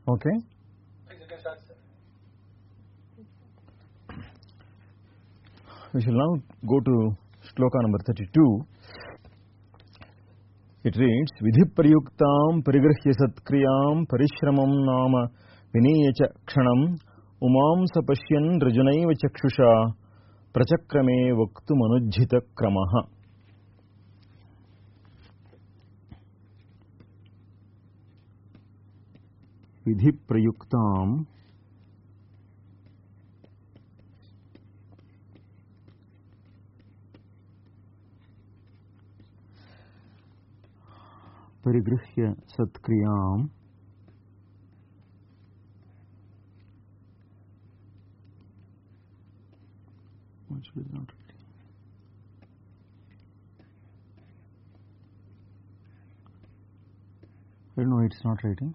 Okay? Please, you can start, sir. We shall now go to shloka number 32. It reads, Vidhi prayuktam parigrihya satkriyam parishramam nama vineyacha kshanam umam sapashyan rajunaiva chakshusha prachakrame vaktum anujjhita kramaha. Vidhi prayuktam parigrihya satkriyam I don't know, it's not writing.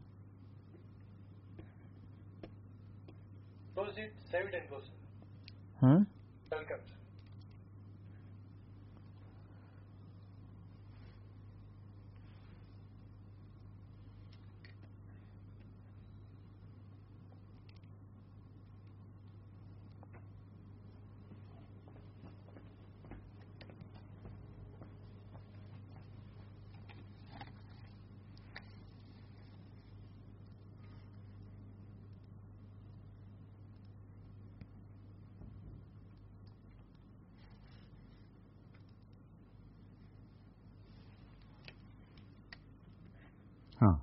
Close it, save it and go, sir. Huh? Welcome, sir. Huh.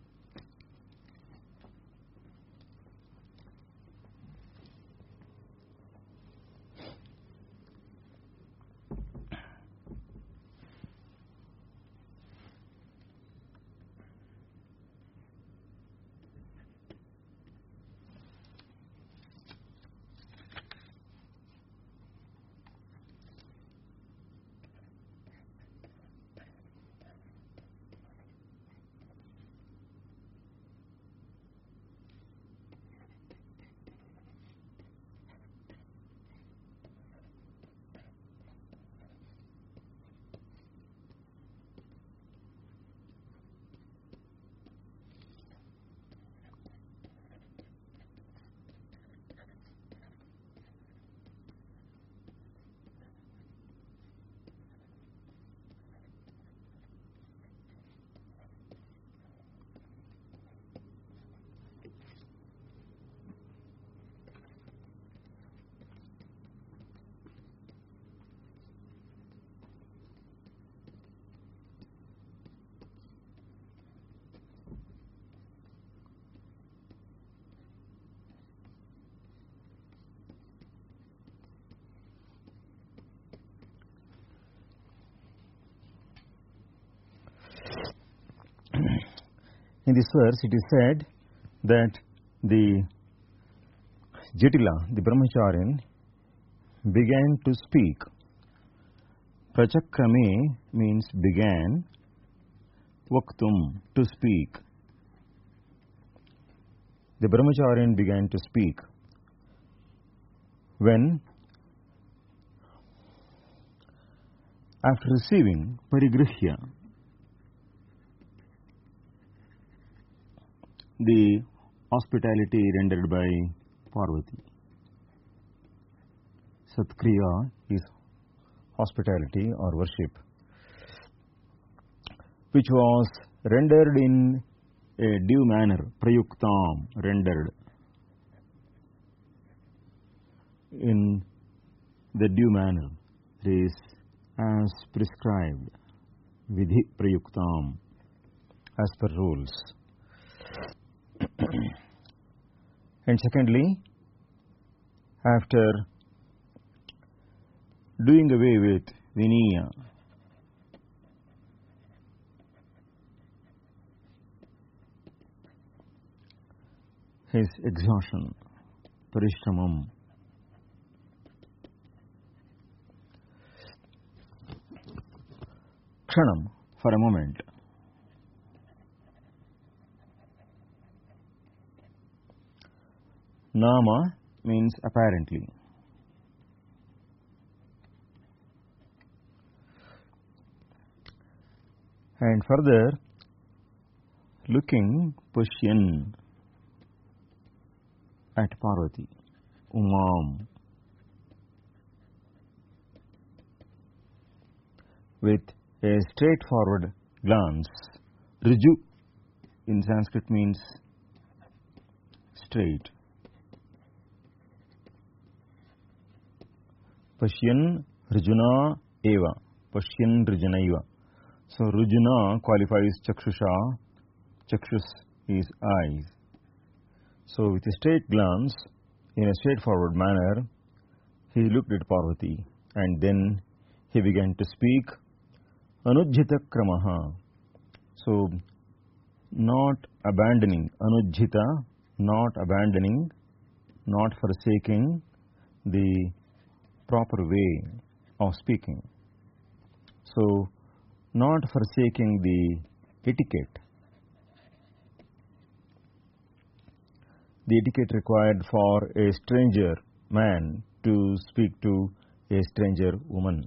In this verse, it is said that the Jatila, the Brahmacharyan, began to speak. Prachakrame means began, Vaktum, to speak. The Brahmacharyan began to speak when, after receiving Parigrihya, the hospitality rendered by Parvati. Satkriya is hospitality or worship, which was rendered in a due manner, prayuktam, rendered in the due manner, it is as prescribed, vidhi prayuktam, as per rules. And secondly, after doing away with Vinaya, his exhaustion, parishramam, kshanam, for a moment, nama means apparently. And further, looking, pushyan, at Parvati. Umam. With a straightforward glance. Riju in Sanskrit means straight. Pashyan Rijuna Eva. Pashyan Rijunaiva. So Rijuna qualifies Chakshusha. Chakshus is eyes. So with a straight glance, in a straightforward manner, he looked at Parvati and then he began to speak. Anujjita kramaha. So not abandoning. Anujjita, not abandoning, not forsaking the proper way of speaking. So not forsaking the etiquette. The etiquette required for a stranger man to speak to a stranger woman.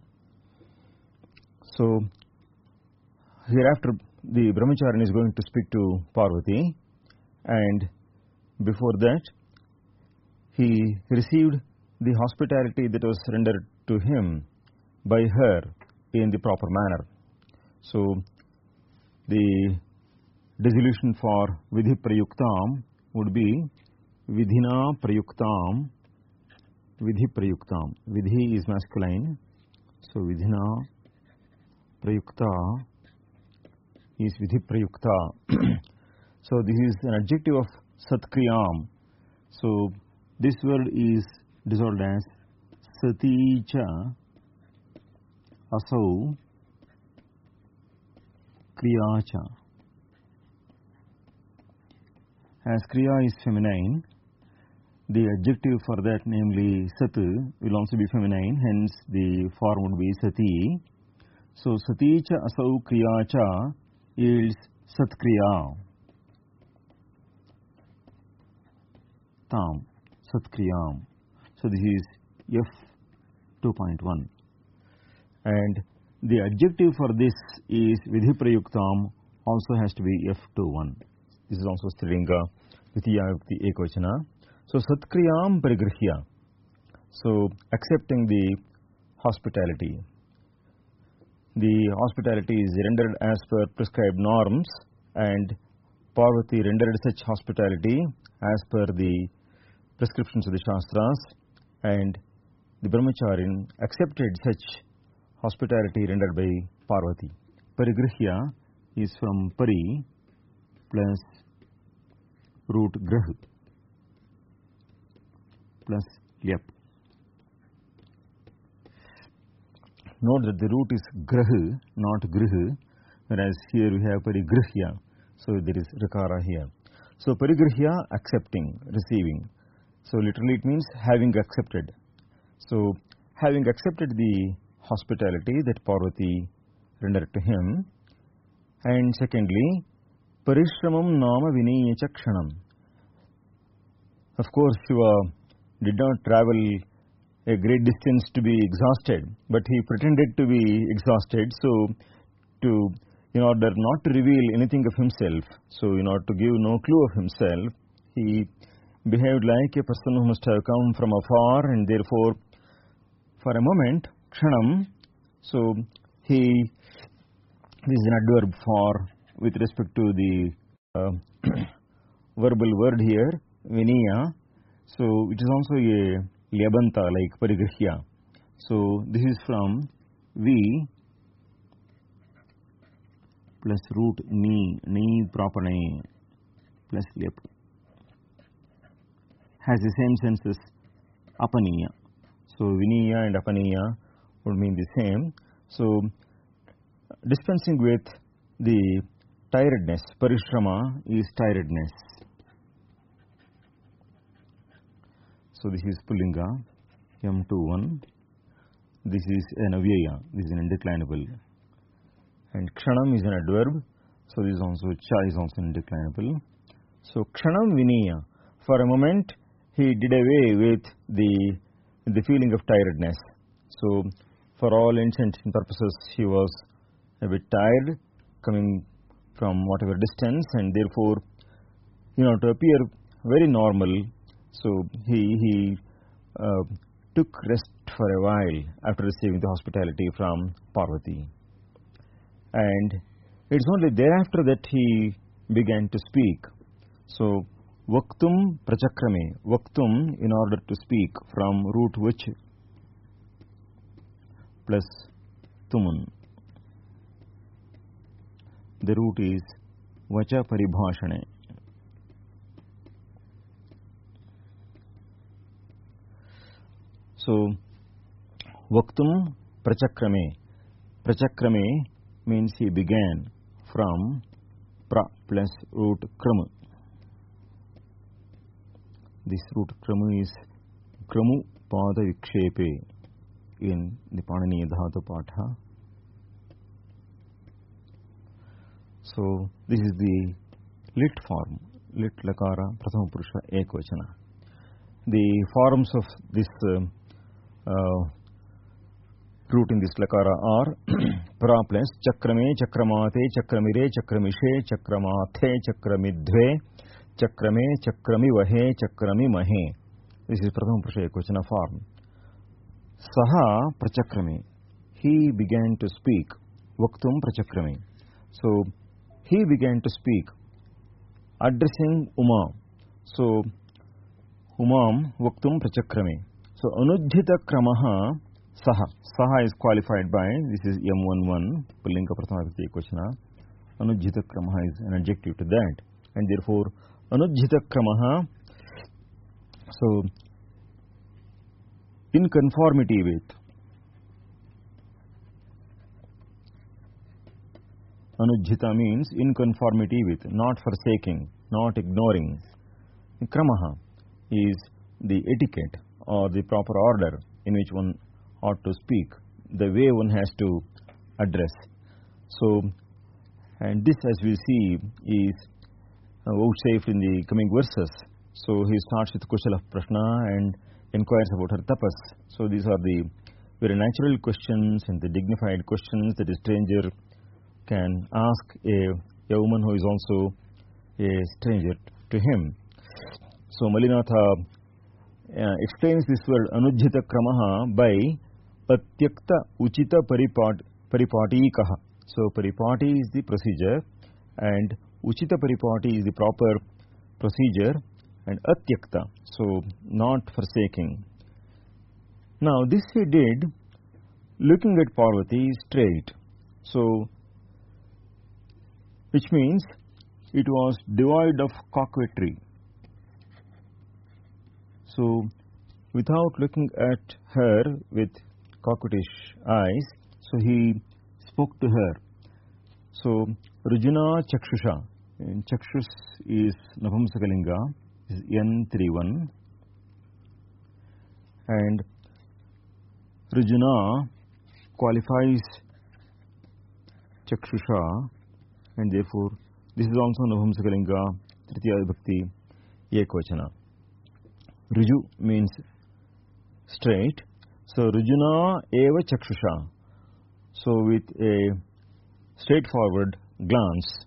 So hereafter the Brahmacharin is going to speak to Parvati, and before that he received the hospitality that was rendered to him by her in the proper manner. So the dissolution for Vidhi Prayuktam would be Vidhina Prayuktam. Vidhi Prayuktam. Vidhi is masculine. So Vidhina Prayukta is Vidhi Prayukta. So this is an adjective of Satkriyam. So this word is dissolved as Saticha Asau Kriyacha. As Kriya is feminine, the adjective for that, namely Sat, will also be feminine, hence the form would be Sati. So Saticha Asau Kriyacha yields Satkriya. Tam, Satkriyam. So this is F2.1. And the adjective for this is Vidhi Prayuktam, also has to be F21. This is also Strilinga Vithiyavakti Ekvachana. So Satkriyam Parigrihya. So accepting the hospitality. The hospitality is rendered as per prescribed norms, and Parvati rendered such hospitality as per the prescriptions of the Shastras, and the Brahmacharin accepted such hospitality rendered by Parvati. Parigrihya is from Pari plus root Grah plus Lyap. Note that the root is Grah, not Grih, whereas here we have Parigrihya. So there is Rakara here. So Parigrihya, accepting, receiving. So literally it means having accepted. So having accepted the hospitality that Parvati rendered to him. And secondly, Parishramam Nama Vinaya Chakshanam. Of course, Shiva did not travel a great distance to be exhausted, but he pretended to be exhausted, so in order not to reveal anything of himself, so in order to give no clue of himself, he behaved like a person who must have come from afar, and therefore for a moment, Kshanam, so he is an adverb for, with respect to the verbal word here, Vinaya, so it is also a Lyabanta like Parigrihya. So this is from V plus root Ni proper name plus Lyap. Has the same sense as Apaniya. So Vinaya and Apaniya would mean the same. So dispensing with the tiredness, Parishrama is tiredness. So this is Pullinga, M21. This is an avyaya, this is an indeclinable. And Kshanam is an adverb, so this is also, Cha is also indeclinable. So Kshanam Vinaya, for a moment he did away with the feeling of tiredness. So for all intents and purposes he was a bit tired, coming from whatever distance, and therefore, to appear very normal, So he took rest for a while after receiving the hospitality from Parvati. And it's only thereafter that he began to speak. So, Vaktum prachakrame. Vaktum, in order to speak, from root which plus tumun. The root is vacha paribhashane. So, Vaktum prachakrame. Prachakrame means he began from pra plus root krama. This root krama is kramu pada vikshepe in the Panini Dhatu Patha. So this is the lit form, lit lakara prathama purusha ekvachana. The forms of this root in this lakara are pra plus chakrame, chakramate, chakramire, chakramishe, chakramathe, chakramidhve, chakrame, chakramivahe, chakramimahe. This is prathama purusha ekvachana form. Saha prachakrame. He began to speak. Vaktum prachakrame. So he began to speak, addressing Uma. So Umam Vaktum prachakrame. So Anudhita kramaha Saha. Saha is qualified by, this is M11, Pullinga Prathama Vibhakti Ekvachana. Anudhita kramaha is an adjective to that. And therefore, Anudhita kramaha, so in conformity with. Anujjita means in conformity with, not forsaking, not ignoring. Kramaha is the etiquette or the proper order in which one ought to speak, the way one has to address. So, and this, as we see, is vouchsafed in the coming verses. So he starts with Kushala Prashna and inquires about her tapas. So these are the very natural questions and the dignified questions that a stranger can ask a woman who is also a stranger to him. So Malinatha explains this word Anujjita kramaha by Patyakta Uchita Paripatīkaha. So Paripati is the procedure and Uchita Paripati is the proper procedure, and Atyakta, so not forsaking. Now this he did looking at Parvati straight. So which means it was devoid of coquetry. So without looking at her with coquettish eyes, so he spoke to her. So Rujuna Chakshusha, and Chakshus is Napumsakalinga, is N31, and Rujuna qualifies Chakshusha, and therefore this is also Napumsakalinga, Tritiya Vibhakti Ekvachana. Ruju means straight, so Rujuna eva Chakshusha. So with a straightforward glance.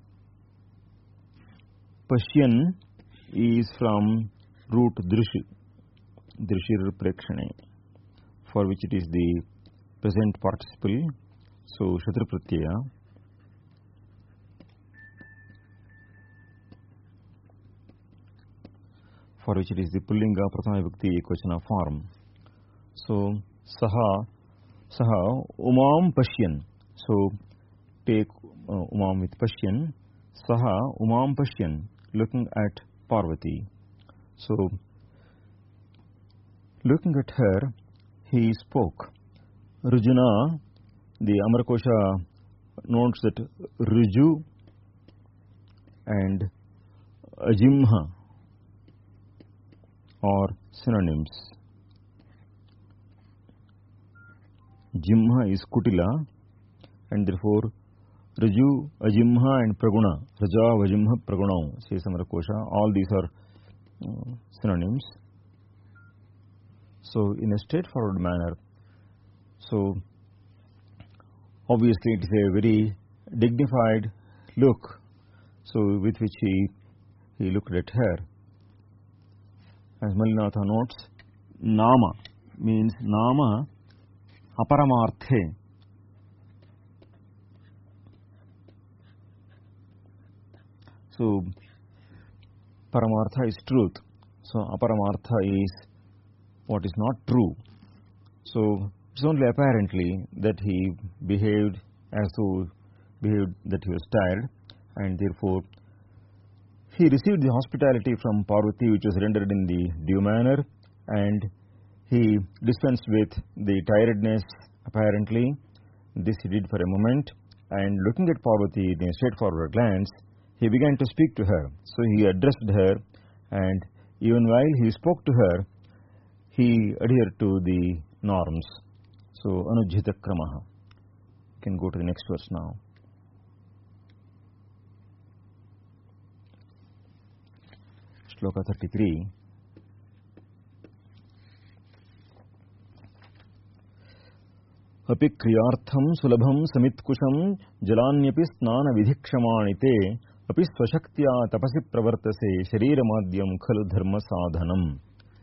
Pashyan is from root Drishi, Drishir Prekshane, for which it is the present participle, so Shatra Pratyaya. For which it is the Pullinga Prathama Vibhakti Ekvachana form. So Saha Umam Pashyan. So take Umam with Pashyan. Saha Umam Pashyan, looking at Parvati. So looking at her, he spoke. Rujuna, the Amarkosha notes that Ruju and Ajimha are synonyms. Jimha is Kutila, and therefore Raju, Ajimha and Praguna, Raja, Vajimha, Praguna, says Amarkosha, all these are synonyms. So in a straightforward manner, so obviously it is a very dignified look, so with which he looked at her. as Mallinatha notes, nama means nama aparamarthe. So, paramartha is truth. So, aparamartha is what is not true. So, it's only apparently that he behaved as though that he was tired, and therefore he received the hospitality from Parvati, which was rendered in the due manner, and he dispensed with the tiredness apparently. This he did for a moment, and looking at Parvati in a straightforward glance, he began to speak to her. So he addressed her, and even while he spoke to her, he adhered to the norms. So, Anujjita Kramaha. You can go to the next verse now. Shloka 33. Api kriyartham sulabham samitkusham jalanyapi snana vidhikshamanite api swashaktya tapasi pravartase shariramadhyam khalu dharma sadhanam.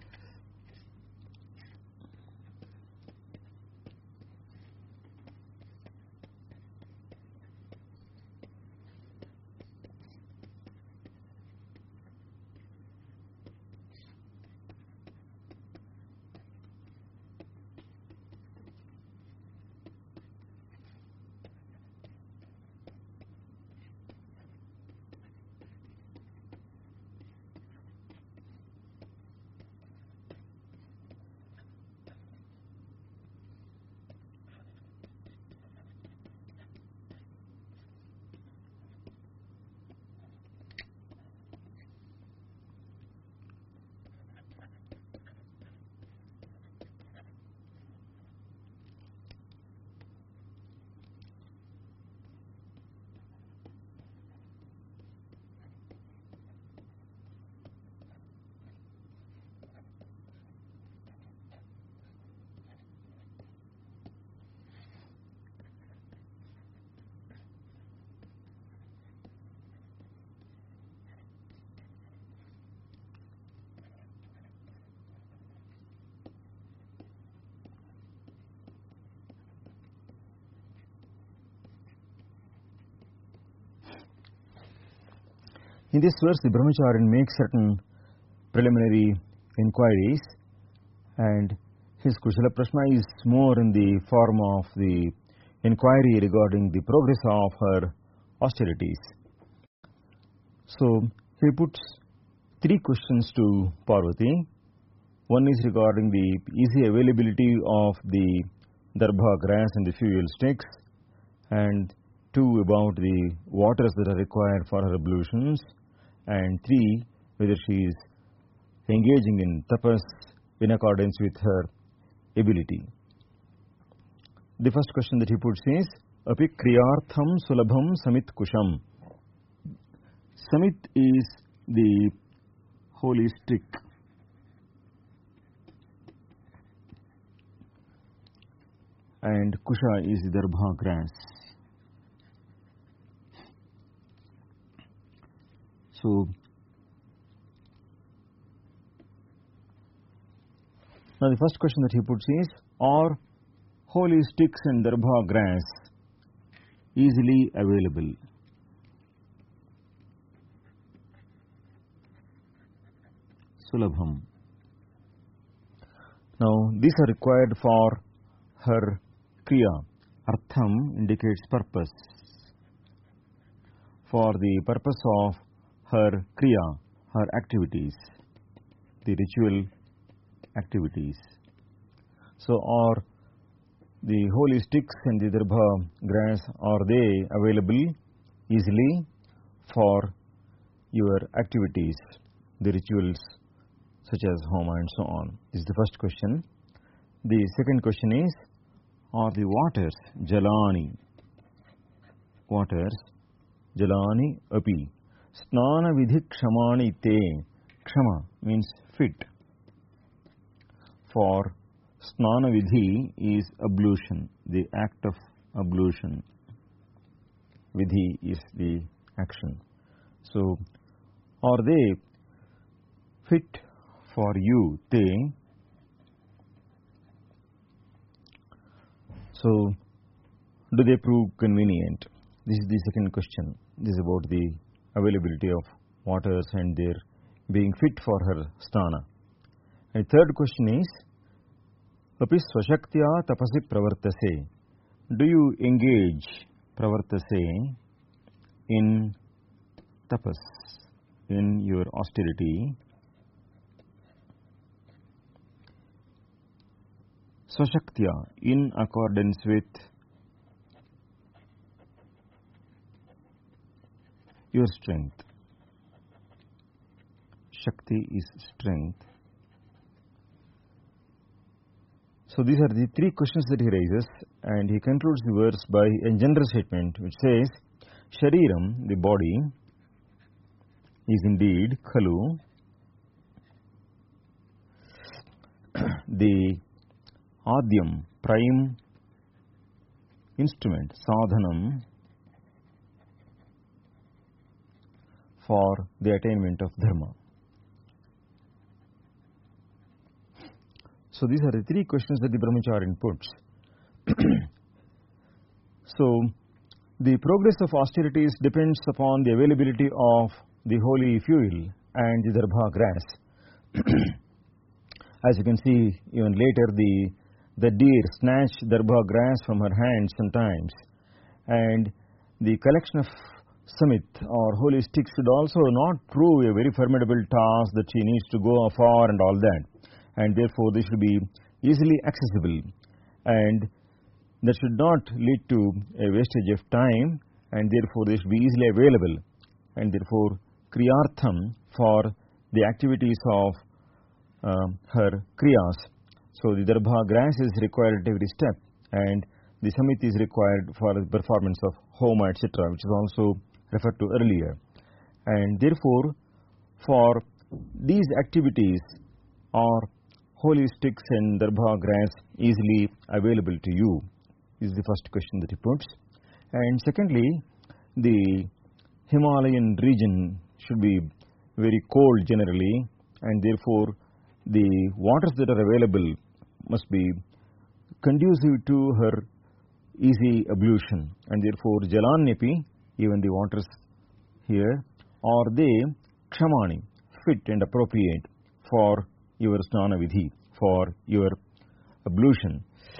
In this verse, the Brahmacharyan makes certain preliminary inquiries, and his Kushala Prashna is more in the form of the inquiry regarding the progress of her austerities. So, he puts three questions to Parvati. One is regarding the easy availability of the darbha grass and the fuel sticks, and two about the waters that are required for her ablutions, and three, whether she is engaging in tapas in accordance with her ability. The first question that he puts is, Api kriyartham sulabham samit kusham. Samit is the holy stick, and kusha is the darbha grass. So, now the first question that he puts is, are holy sticks and darbha grass easily available? Sulabham. Now, these are required for her kriya. Artham indicates purpose. For the purpose of her kriya, her activities, the ritual activities. So, are the holy sticks and the darbha grass, are they available easily for your activities, the rituals such as homa and so on? This is the first question. The second question is, are the waters, jalani, waters, jalani api, snana vidhi kshamani te. Kshama means fit. For snana vidhi is ablution, the act of ablution. Vidhi is the action. So, are they fit for you, te. So, do they prove convenient? This is the second question. This is about the availability of waters and their being fit for her stana. And third question is, api swashaktya tapasi pravartase. Do you engage pravartase in tapas, in your austerity? Swashaktya, in accordance with your strength. Shakti is strength. So these are the three questions that he raises, and he concludes the verse by a general statement which says, Shariram, the body, is indeed khalu, the adyam, prime instrument, sadhanam, for the attainment of dharma. So these are the three questions that the Brahmacharin puts. So the progress of austerities depends upon the availability of the holy fuel and the darbha grass. As you can see, even later the deer snatched darbha grass from her hands sometimes, and the collection of samit or holy sticks should also not prove a very formidable task that she needs to go afar and all that, and therefore they should be easily accessible, and that should not lead to a wastage of time, and therefore they should be easily available, and therefore kriyartham, for the activities of her kriyas. So the darbha grass is required at every step, and the samit is required for the performance of homa, etc., which is also referred to earlier. And therefore, for these activities are holy sticks and darbha grass easily available to you? Is the first question that he puts. And secondly, the Himalayan region should be very cold generally, and therefore the waters that are available must be conducive to her easy ablution, and therefore jalanyapi, even the waters here, are they kshamani, fit and appropriate for your snana vidhi, for your ablution.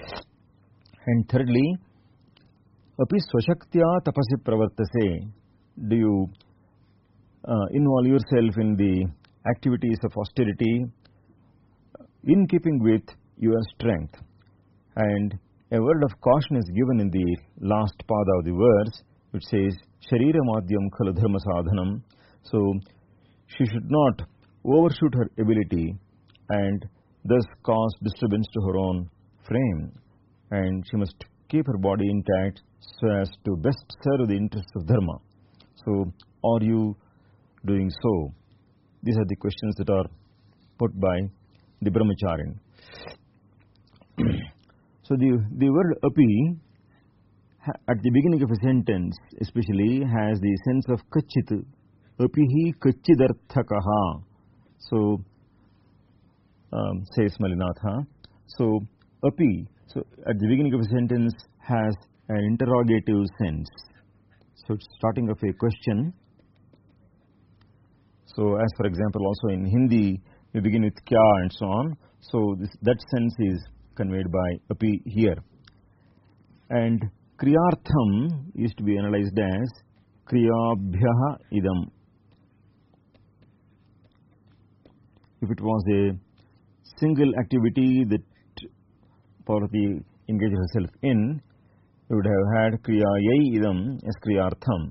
And thirdly, api swashaktya tapasi pravartase. Do you involve yourself in the activities of austerity in keeping with your strength? And a word of caution is given in the last pada of the verse, which says, Sharira madhyam khalu dharma sadhanam. So, she should not overshoot her ability and thus cause disturbance to her own frame, and she must keep her body intact so as to best serve the interests of dharma. So, are you doing so? These are the questions that are put by the Brahmacharin. So the word api at the beginning of a sentence especially has the sense of kachit, apihi kachidarthakaha. So says Malinatha. So api, so at the beginning of a sentence has an interrogative sense. So it's starting of a question. So as for example also in Hindi we begin with kya and so on. So that sense is conveyed by api here. And kriyartham is to be analyzed as kriyabhyaha idam. If it was a single activity that Parvati engaged herself in, we would have had kriyayai idam as kriyartham.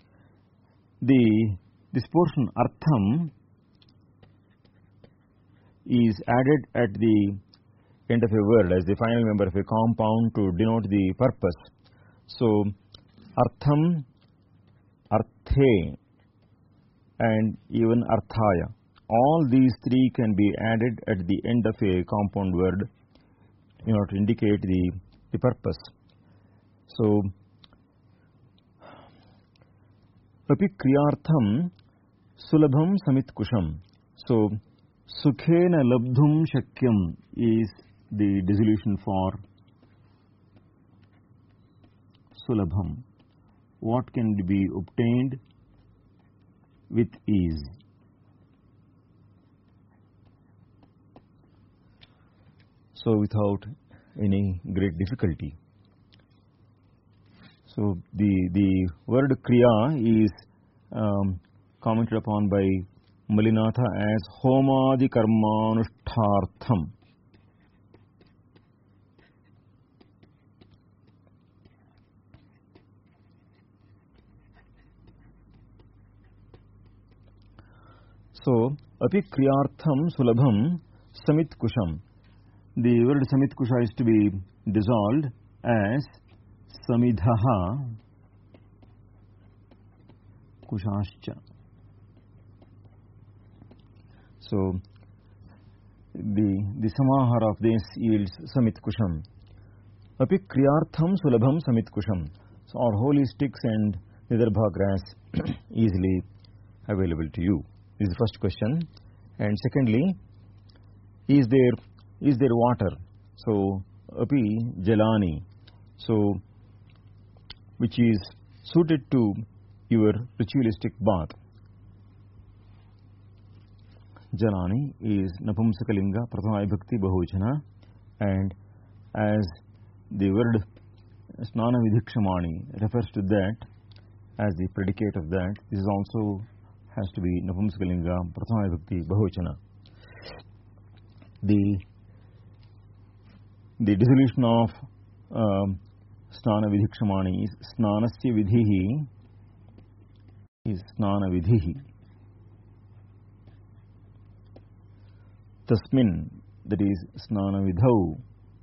This portion artham is added at the end of a word as the final member of a compound to denote the purpose. So, artham, arthe, and even arthaya. All these three can be added at the end of a compound word in order to indicate the purpose. So, api kriyartham sulabham samit kusham. So, Sukhena labdhum shakyam is the dissolution for sulabham. What can be obtained with ease? So without any great difficulty. So the word kriya is commented upon by Malinatha as homadi karmanushtartham. So api kriyartham sulabham samit kusham. The word samit kusha is to be dissolved as samidhaha kushascha. So the samahara of this yields samit kusham. Api kriyartham sulabham samit kusham. So our holy sticks and vidarbha grass easily available to you. This is the first question. And secondly, is there water? So api jalani. So which is suited to your ritualistic bath. Jalani is Napumsakalinga Prathama Vibhakti Bahuvachana, and as the word Snana Vidhikshamani refers to that as the predicate of that, this is also has to be Napumsakalinga Prathama Vibhakti Bahuvachana. The dissolution of Snana Vidhikshamani is Snanasya Vidhihi is Snana Vidhihi. Tasmin, that is Snana Vidhau.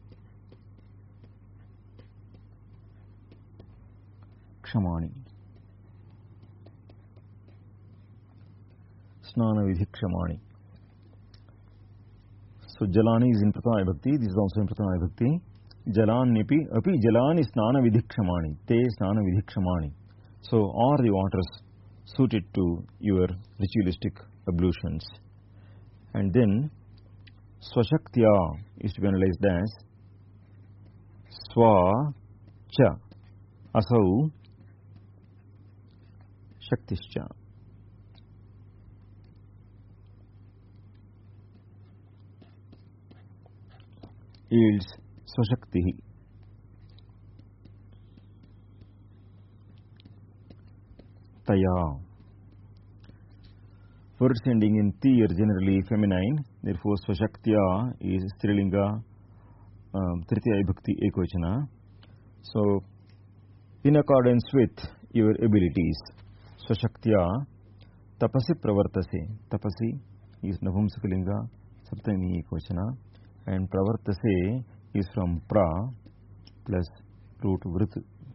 Kshamani. Snana Vidhikshamani. So Jalani is in Prathama Vibhakti, this is also in Prathama Vibhakti. Jalanipi, api jalani snana vidhikshamani, te snana vidhikshamani. So are the waters suited to your ritualistic ablutions? And then Swashaktya is to be analyzed as Swa cha asau Shaktischa. Yields Swashaktihi. Taya. Words ending in ti are generally feminine, therefore Swashaktya is Strilinga Tritiya Vibhakti Ekvachana. So, in accordance with your abilities, Swashaktya Tapasi Pravartase. Tapasi is Navamsakalinga Saptami Ekvachana, and Pravartase is from pra plus root vrit.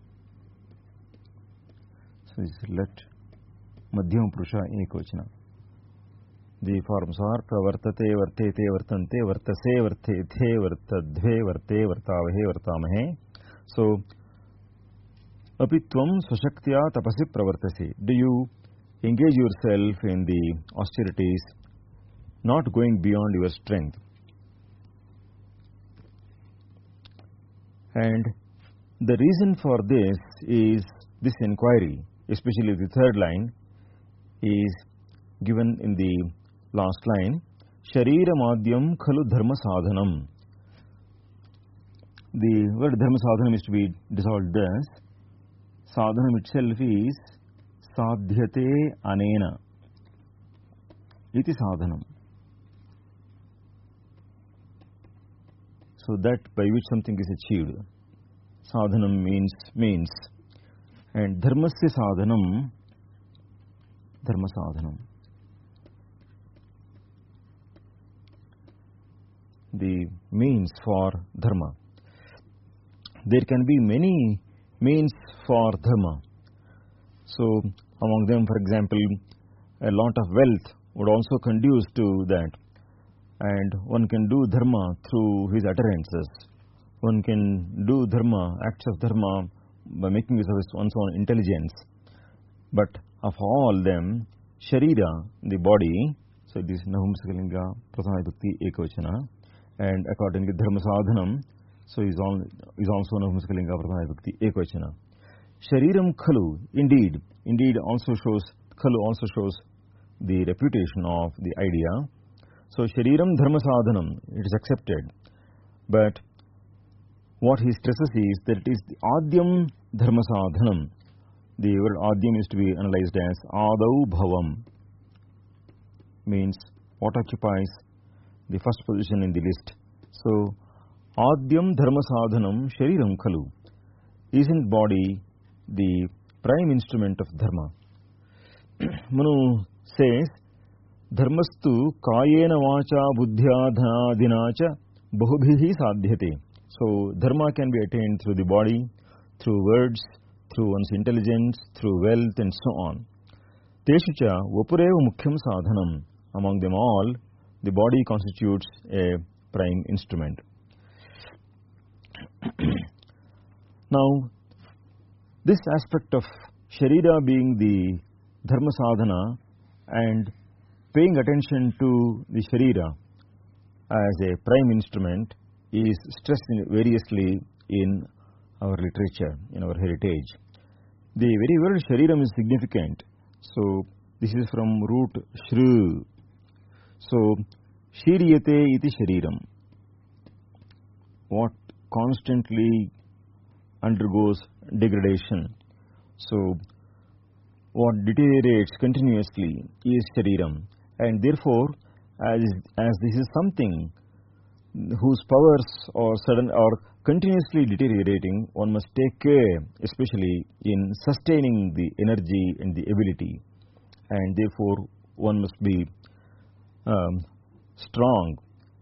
So it's let madhyam purusha ekvachana. The forms are pravartate, vartete, vartante, vartase, vartethe, vartadve, varte, vartavahe, vartamahe. So apitvam swashaktya tapasi pravartase. Do you engage yourself in the austerities, not going beyond your strength? And the reason for this is this inquiry, especially the third line, is given in the last line. Sharira madhyam khalu dharma sadhanam. The word dharma sadhanam is to be dissolved as sadhanam itself is sadhyate anena. Iti sadhanam. So that by which something is achieved. Sadhanam means. And dharmasya sadhanam, dharma sadhanam. The means for dharma. There can be many means for dharma. So among them, for example, a lot of wealth would also conduce to that. And one can do dharma through his utterances. One can do dharma, acts of dharma, by making use of one's own intelligence. But of all them, sharira, the body, So this is Navamsakalinga Prathama Vibhakti Ekavachana, and accordingly Dharma Sadhanam, so is also Navamsakalinga Prathama Vibhakti Ekavachana. Shariram Khalu, indeed also shows, Khalu also shows the reputation of the idea. So Shariram Dharma Sadhanam, it is accepted, but what he stresses is that it is the Adyam Dharma Sadhanam. The word Adyam is to be analyzed as Adau Bhavam, means what occupies the first position in the list. So Adyam Dharma Sadhanam Shariram Khalu. Isn't body the prime instrument of dharma? Manu says, Dharmastu kayena vacha buddhya dhanadinacha bahubhihi sadhyate. So dharma can be attained through the body, through words, through one's intelligence, through wealth, and so on. Teshucha vapureva mukhyam sadhanam. Among them all, the body constitutes a prime instrument. Now, this aspect of Sharira being the Dharma Sadhana and paying attention to the Sharira as a prime instrument is stressed variously in our literature, in our heritage. The very word Shariram is significant. So, this is from root Shru. So, Shiriyate iti Shariram. What constantly undergoes degradation. So, what deteriorates continuously is Shariram. And therefore, as this is something whose powers are sudden or continuously deteriorating, one must take care, especially in sustaining the energy and the ability. And therefore, one must be strong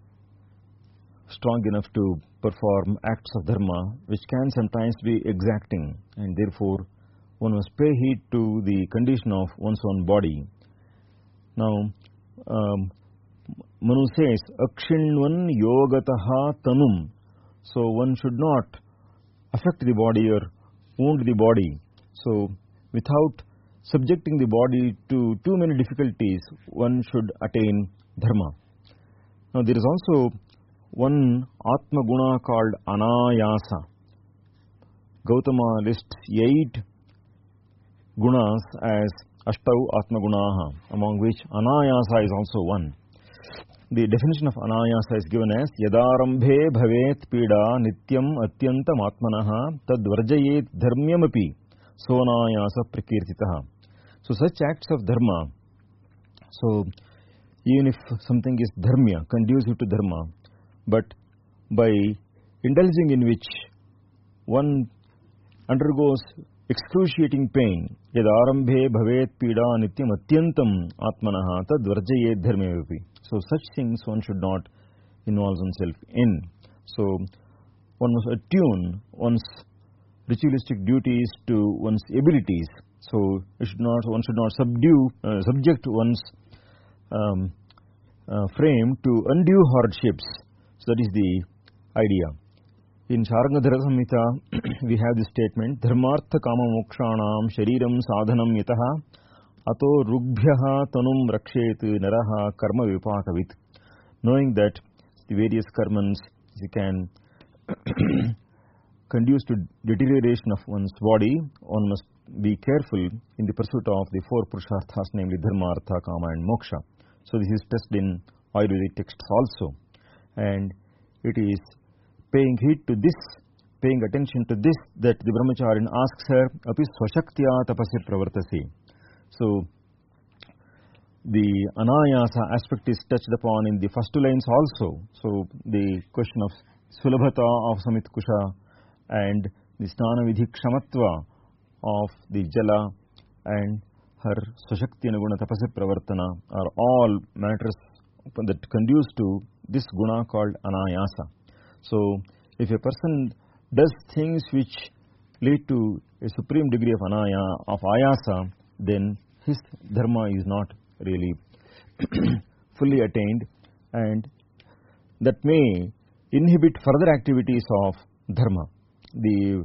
enough to perform acts of dharma, which can sometimes be exacting, and therefore one must pay heed to the condition of one's own body. Now, Manu says, Akshinvan yogataha tanum. So one should not affect the body or wound the body. So without subjecting the body to too many difficulties, one should attain dharma. Now there is also one Atma Guna called Anayasa. Gautama lists 8 gunas as Ashtau Atma Gunaha, among which Anayasa is also one. The definition of Anayasa is given as Yadarambhe bhavet pida nityam atyantam atmanaha tad varjayet dharmyamapi sonayasa prakirtitaha. So such acts of dharma, so even if something is dharmya, conducive to dharma, but by indulging in which one undergoes excruciating pain, yadarambhe bhavet pida nityam atyantam atmanaha tad varjayet dharmyamapi. So such things one should not involve oneself in. So one must attune one's ritualistic duties to one's abilities. So one should not subject one's frame to undue hardships. So that is the idea. In Sharangadhara Samhita, we have this statement, Dharmartha kama mokshanam shariram sadhanam yataha ato rugbhyaha tanum rakshet naraha karma vipakavit. Knowing that the various karmans can conduce to deterioration of one's body, one must be careful in the pursuit of the 4 purusharthas, namely dharma, artha, kama and moksha. So this is stressed in Ayurvedic texts also. And it is paying heed to this, paying attention to this, that the brahmacharin asks her, api swashaktya tapasya pravartasi. So the anayasa aspect is touched upon in the first 2 lines also. So the question of sulabhata of samitkusha and the snana vidhi kshamatva of the jala and her swashakti anuguna tapasya pravartana are all matters that conduce to this guna called anayasa. So if a person does things which lead to a supreme degree of ayasa, then his dharma is not really fully attained, and that may inhibit further activities of dharma. The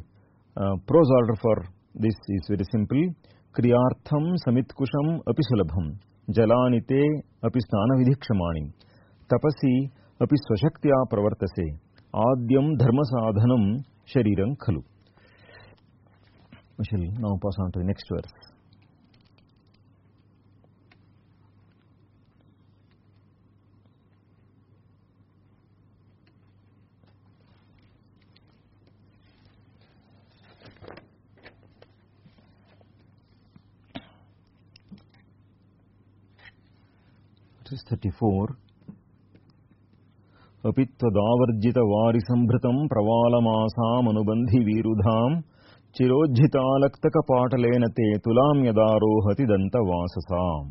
prose order for this is very simple. Kriyartham samitkusham api sulabham. जलानि ते अपि स्नानविधिक्षमाणि तपसि अपि स्वशक्त्या प्रवर्तसे आद्यं धर्मसाधनं शरीरं खलु. We shall now pass on to the next verse. Verse 34. अपि त्वदावर्जितवारिसंभृतं प्रवालमासामनुबन्धि वीरुधां चिरोज्झितालक्तकपाटलेन ते तुलां यदारोहति दन्तवाससाम्.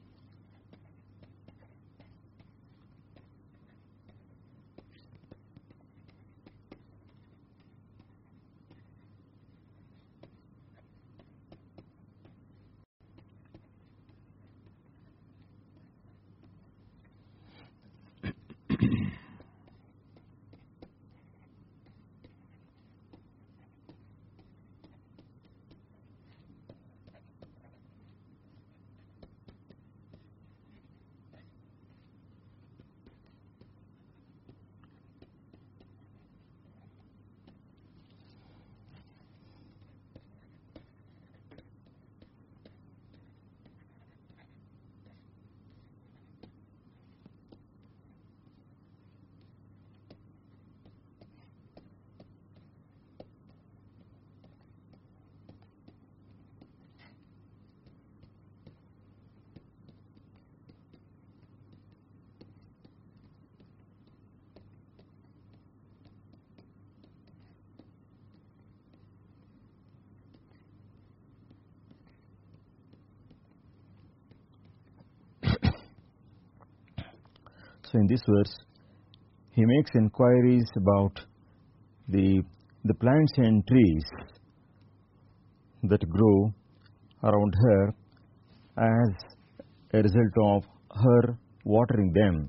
So in this verse, he makes inquiries about the plants and trees that grow around her as a result of her watering them.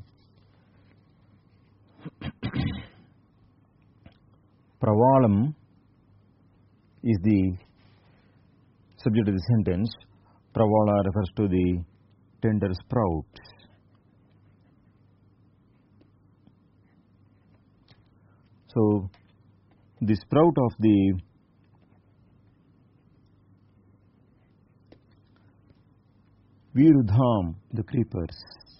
Pravalam is the subject of the sentence. Pravala refers to the tender sprouts. So, the sprout of the Virudham, the creepers.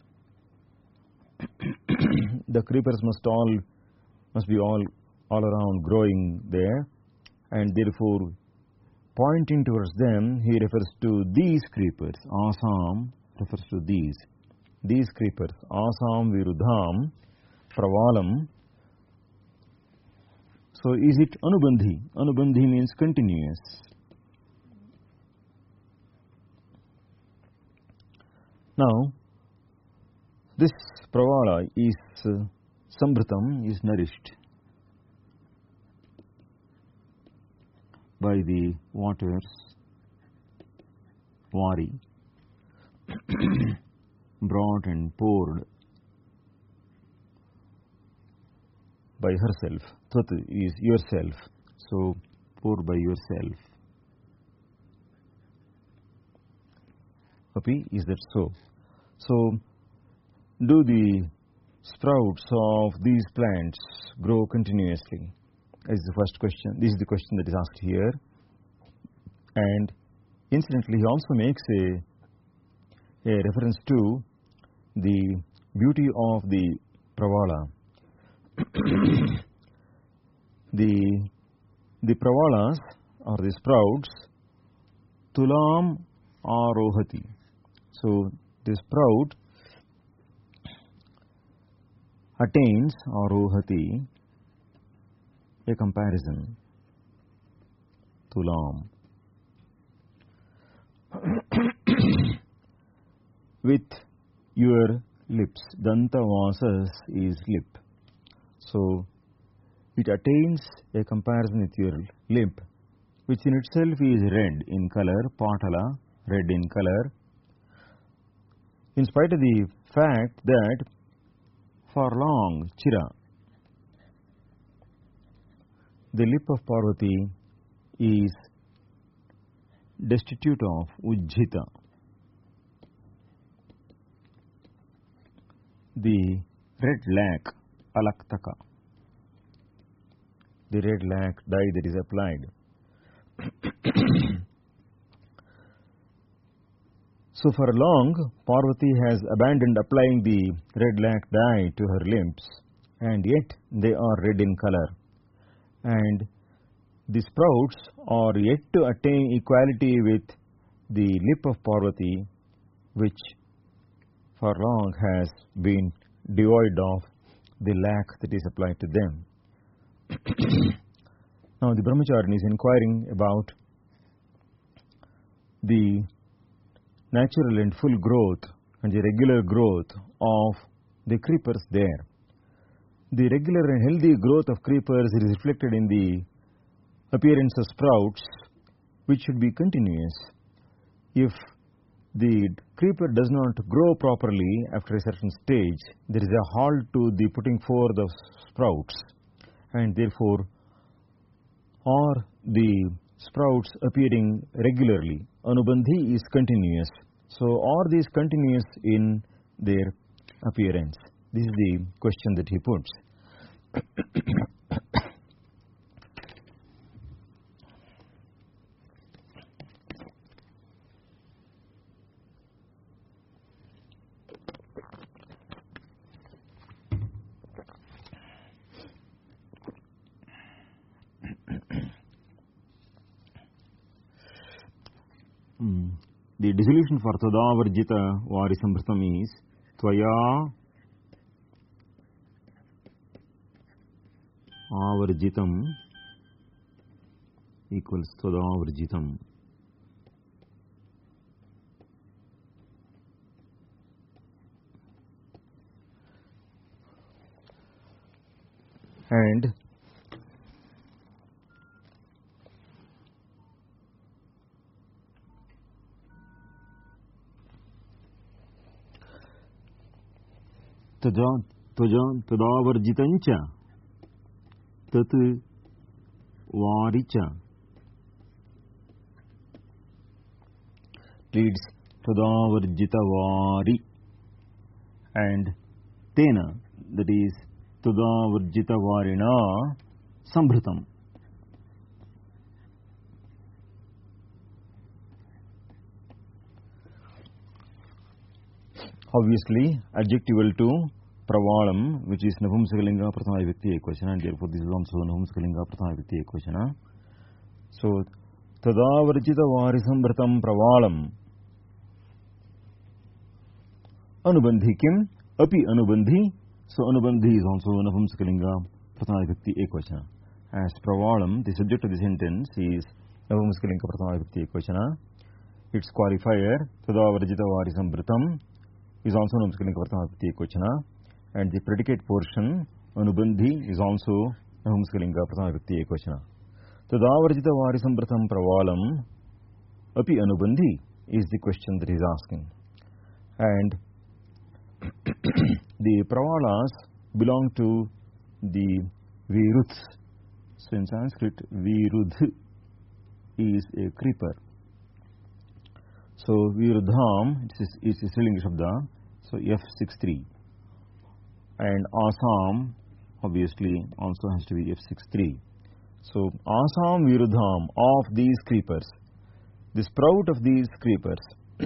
The creepers must be all around growing there, and therefore, pointing towards them, he refers to these creepers. Asam refers to these creepers. Asam Virudham, Pravalam. So, is it Anubandhi? Anubandhi means continuous. Now, this Pravala is Sambritam, is nourished by the waters, Vari, brought and poured by herself. Tat is yourself. So, pour by yourself. Api, is that so? So, do the sprouts of these plants grow continuously? Is the first question. This is the question that is asked here. And incidentally, he also makes a reference to the beauty of the Pravala. The Pravalas or the sprouts, Tulam Arohati. So, the sprout attains Arohati a comparison. Tulam. With your lips. Dantavasas is lip. So, it attains a comparison with your lip, which in itself is red in color, Patala, red in color, in spite of the fact that for long, Chira, the lip of Parvati is destitute of Ujjita. the red lac, alaktaka, the red lac dye that is applied. So for long, Parvati has abandoned applying the red lac dye to her limbs, and yet they are red in color. And the sprouts are yet to attain equality with the lip of Parvati, which for long has been devoid of the lac that is applied to them. Now the Brahmacharini is inquiring about the natural and full growth and the regular growth of the creepers there. The regular and healthy growth of creepers is reflected in the appearance of sprouts, which should be continuous. If the creeper does not grow properly after a certain stage, there is a halt to the putting forth of sprouts, and therefore are the sprouts appearing regularly. Anubandhi is continuous. So are these continuous in their appearance? This is the question that he puts. The dissolution for Tadavarjita Varisamritam is Tvaya Avarjitam equals Tadavarjitam. And Tadavarjitancha Tat Varicha leads Tadavarjitavari, and Tena, that is Tadavarjitavarina Sambhritam. Obviously, adjectival to Pravalam, which is Navumsakalinga Prathama Vibhakti Ekvachana, and therefore this is also Navumsakalinga Prathama Vibhakti Ekvachana. So, Tadavarjita Varisambratam Pravalam Anubandhi Kim Api Anubandhi. So, Anubandhi is also Navumsakalinga Prathama Vibhakti Ekvachana. As Pravalam, the subject of the sentence is Navumsakalinga Prathama Vibhakti Ekvachana. Its qualifier Tadavarjita Varisambratam is also Navumsakalinga Prathama Vibhakti Ekvachana. And the predicate portion, Anubandhi, is also Navumsakalinga Prathama Vibhakti Ekvachana. Tadavarjita Varisambratam Pravalam Api Anubandhi is the question that he is asking. And the Pravalas belong to the Viruths. So in Sanskrit, Virudh is a creeper. So Virudham is a Strilinga Shabda, so F63. And Asam obviously also has to be F63. So Asam Virudham of these creepers, the sprout of these creepers,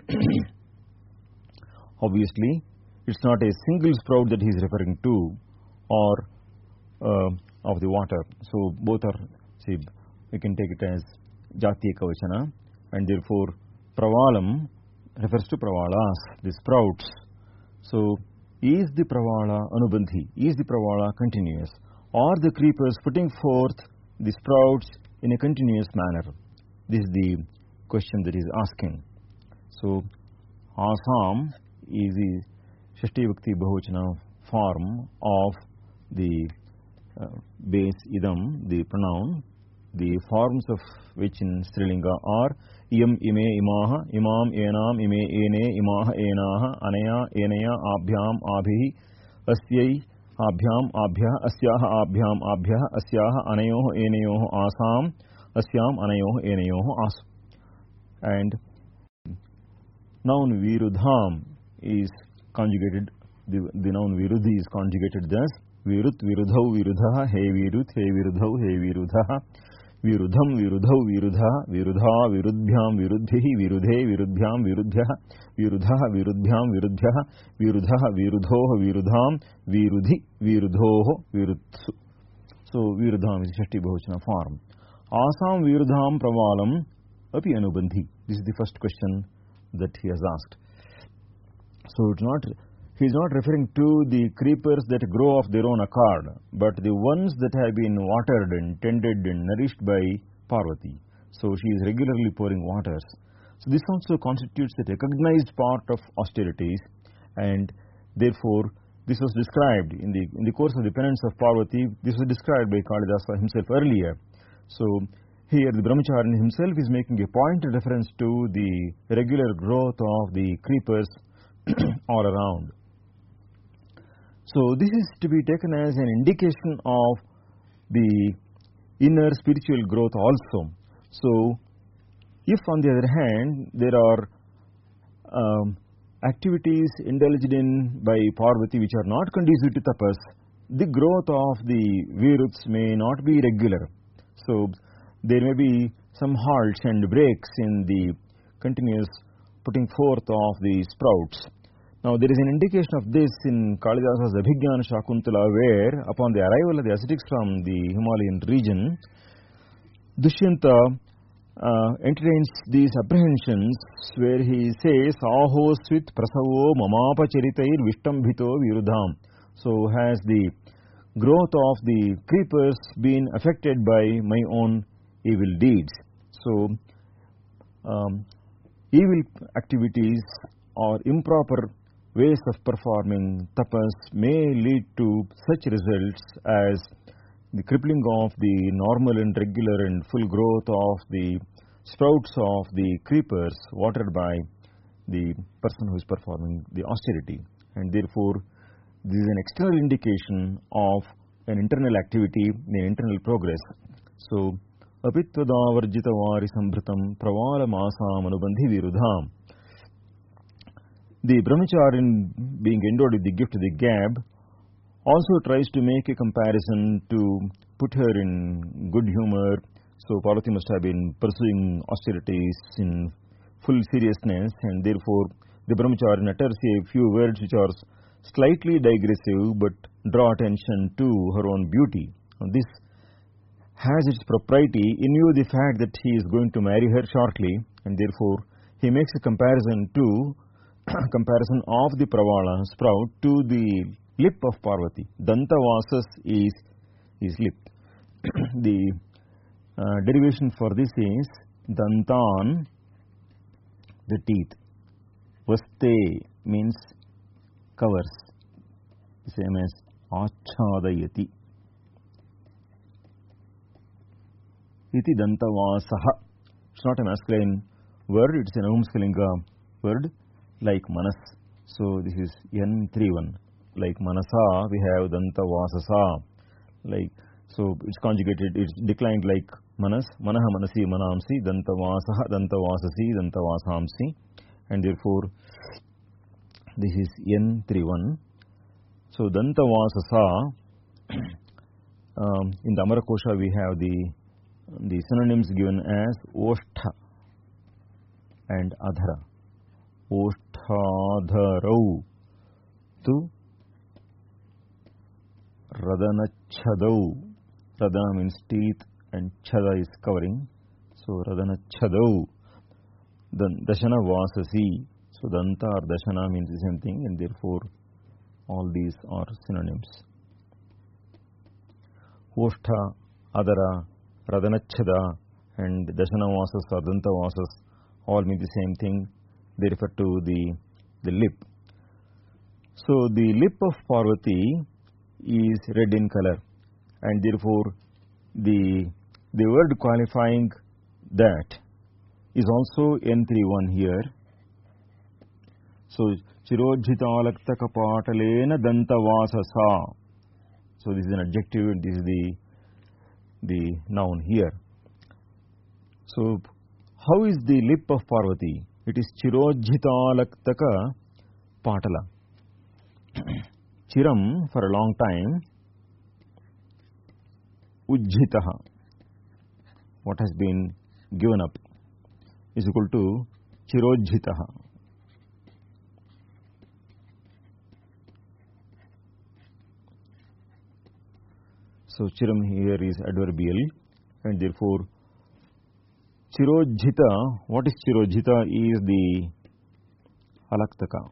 obviously it's not a single sprout that he is referring to, or of the water. So both are, see, we can take it as Jatiya Kavachana, and therefore Pravalam refers to Pravalas, the sprouts. So is the Pravala Anubandhi, is the Pravala continuous? Are the creepers putting forth the sprouts in a continuous manner? This is the question that he is asking. So Asam is the Shashti Vibhakti Bahuvachana form of the base idam, the pronoun, the forms of which in Strilinga are Iyam ime imaha, imam enam ime ene, imaha enaha, anaya enaya, abhyam abhihi, asyai abhyam abhyah, asyaha abhyam abhyah, asyaha anayoh enayoh asam, asyam anayoh enayoh asam. And noun Virudham is conjugated the noun Virudhi is conjugated thus: Virut, Virudhau, Virudha, He Virut, He Virudhau, He Virudha, Virudham, Virudhau, Virudha, Virudha, Virudbhyam, Virudhihi, Virudhe, Virudbhyam, Virudhyah, Virudha, Virudbhyam, Virudhyah, Virudha, Virudhoh, Virudham, Virudhi, Virudhoh, Virutsu. So Virudham is Shashti Bahuvachana form. Asam Virudham Pravalam Api Anubandhi. This is the first question that he has asked. So he is not referring to the creepers that grow of their own accord, but the ones that have been watered and tended and nourished by Parvati. So she is regularly pouring waters. So this also constitutes a recognized part of austerities, and therefore this was described in the course of the penance of Parvati. This was described by Kalidasa himself earlier. So here the Brahmacharin himself is making a pointed reference to the regular growth of the creepers all around. So this is to be taken as an indication of the inner spiritual growth also. So if on the other hand there are activities indulged in by Parvati which are not conducive to tapas, the growth of the Viruts may not be regular. So there may be some halts and breaks in the continuous putting forth of the sprouts. Now there is an indication of this in Kalidasa's Abhigyana Shakuntala, where upon the arrival of the ascetics from the Himalayan region, Dushyanta entertains these apprehensions where he says, Aho svit prasavo mamapa charitair vishtambhito virudham. So has the growth of the creepers been affected by my own evil deeds? So evil activities or improper ways of performing tapas may lead to such results as the crippling of the normal and regular and full growth of the sprouts of the creepers watered by the person who is performing the austerity. And therefore, this is an external indication of an internal activity, an internal progress. So, apitvadavarjita vari sambhritam pravala masam anubandhi virudham. The Brahmacharin, being endowed with the gift of the gab, also tries to make a comparison to put her in good humor. So Parvati must have been pursuing austerities in full seriousness, and therefore the Brahmacharin utters a few words which are slightly digressive but draw attention to her own beauty. And this has its propriety in view of the fact that he is going to marry her shortly, and therefore he makes a comparison of the Pravala sprout to the lip of Parvati. Dantavasas is lip. The derivation for this is Dantan, the teeth. Vaste means covers, same as Achadayati. Iti Dantavasaha. It's not a masculine word, it's an Npumsakalinga word like Manas. So this is N31. Like Manasa, we have Dantavasasa. Like, so it's conjugated, it's declined like Manas, Manaha Manasi Manamsi, Dantavasaha, Dantavasasi, Dantavasamsi. And therefore, this is N31. So Dantavasasa, in the Amarakosha we have the synonyms given as Oshtha and Adhara. Oshtadharau to Radanachadau. Radana means teeth and Chada is covering. So Radanachadau. Then Dashana Vasasi. So Danta or Dashana means the same thing, and therefore all these are synonyms. Oshtha, Adara, Radanachada and Dashana Vasas or Danta Vasas all mean the same thing. They refer to the lip. So the lip of Parvati is red in color, and therefore the word qualifying that is also N31 here. So Chirojhitalaktaka patalena dantavasasa. So this is an adjective and this is the noun here. So how is the lip of Parvati? It is Chirojhitalaktaka patala. chiram for a long time, ujjitaha, what has been given up, is equal to chirojjitaha. So chiram here is adverbial, and therefore chirojjita, what is chirojjita, is the alaktaka.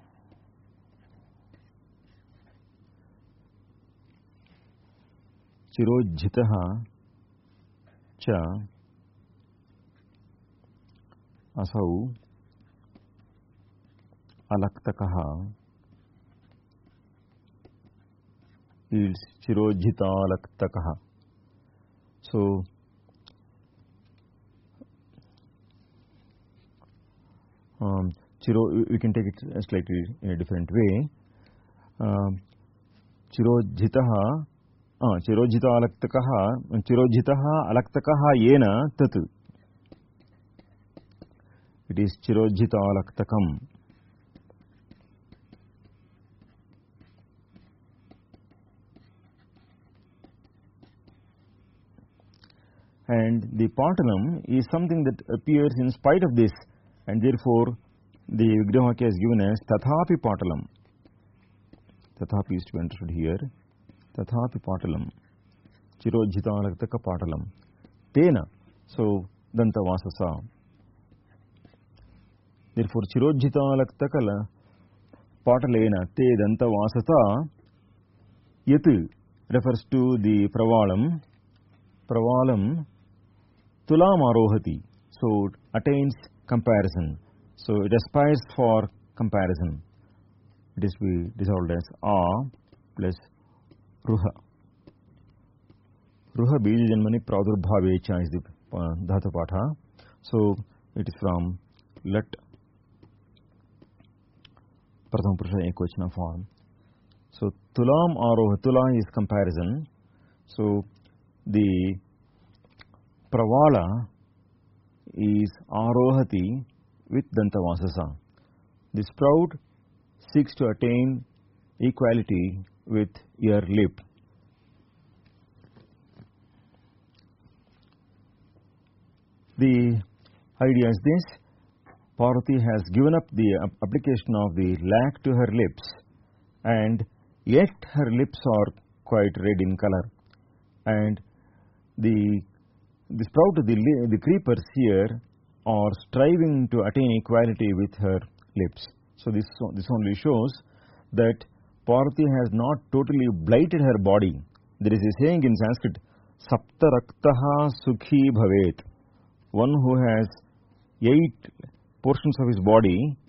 Chirojjitaha cha asau alaktakaha is chirojjita alaktakaha. So we can take it slightly in a different way. Chirojjitaha chirojjita alaktakaha, chirojjitaha alaktakaha yena tat. It is chirojjita alaktakam. And the patalam is something that appears in spite of this, and therefore the Vigrahavakya is given as tathapi patalam. Tathapi is to be understood here. Tathapi patalam. Chirojjita alaktaka patalam. Tena. So, danta vasasa. Therefore, chirojjita alaktakala patalena te danta vasata yat refers to the pravalam. Pravalam tulam arohati. So, it attains comparison. So, it aspires for comparison. It is to be dissolved as a plus ruha. Ruha bija janmani pradurbhavecha is the dhatu patha. So, it is from let prathama purusha ekvachana form. So, tulam aroha, tula is comparison. So, the pravala is arohati with dantavasasa. The sprout seeks to attain equality with your lip. The idea is this: Parvati has given up the application of the lac to her lips, and yet her lips are quite red in color. And the sprout, the creepers here are striving to attain equality with her lips. So this only shows that Parvati has not totally blighted her body. There is a saying in Sanskrit, Sapta Raktaha Sukhi Bhavet. One who has 8 portions of his body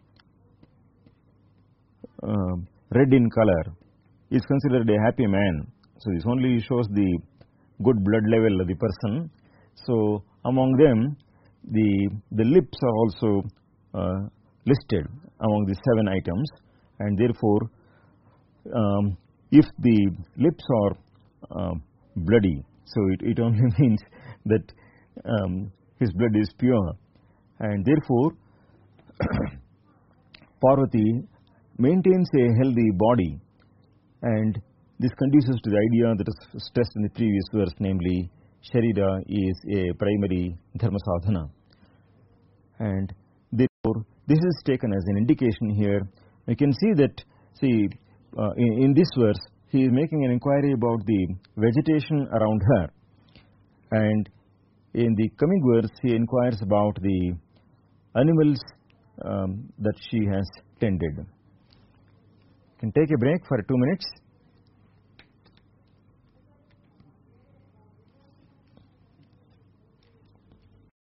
red in color is considered a happy man. So this only shows the good blood level of the person. So among them, the lips are also listed among the 7 items, and therefore if the lips are bloody, so it only means that his blood is pure, and therefore Parvati maintains a healthy body, and this conduces to the idea that is stressed in the previous verse, namely Sharira is a primary dharma sadhana. And therefore, this is taken as an indication here. You can see that, in this verse, he is making an inquiry about the vegetation around her. And in the coming verse, he inquires about the animals that she has tended. You can take a break for 2 minutes.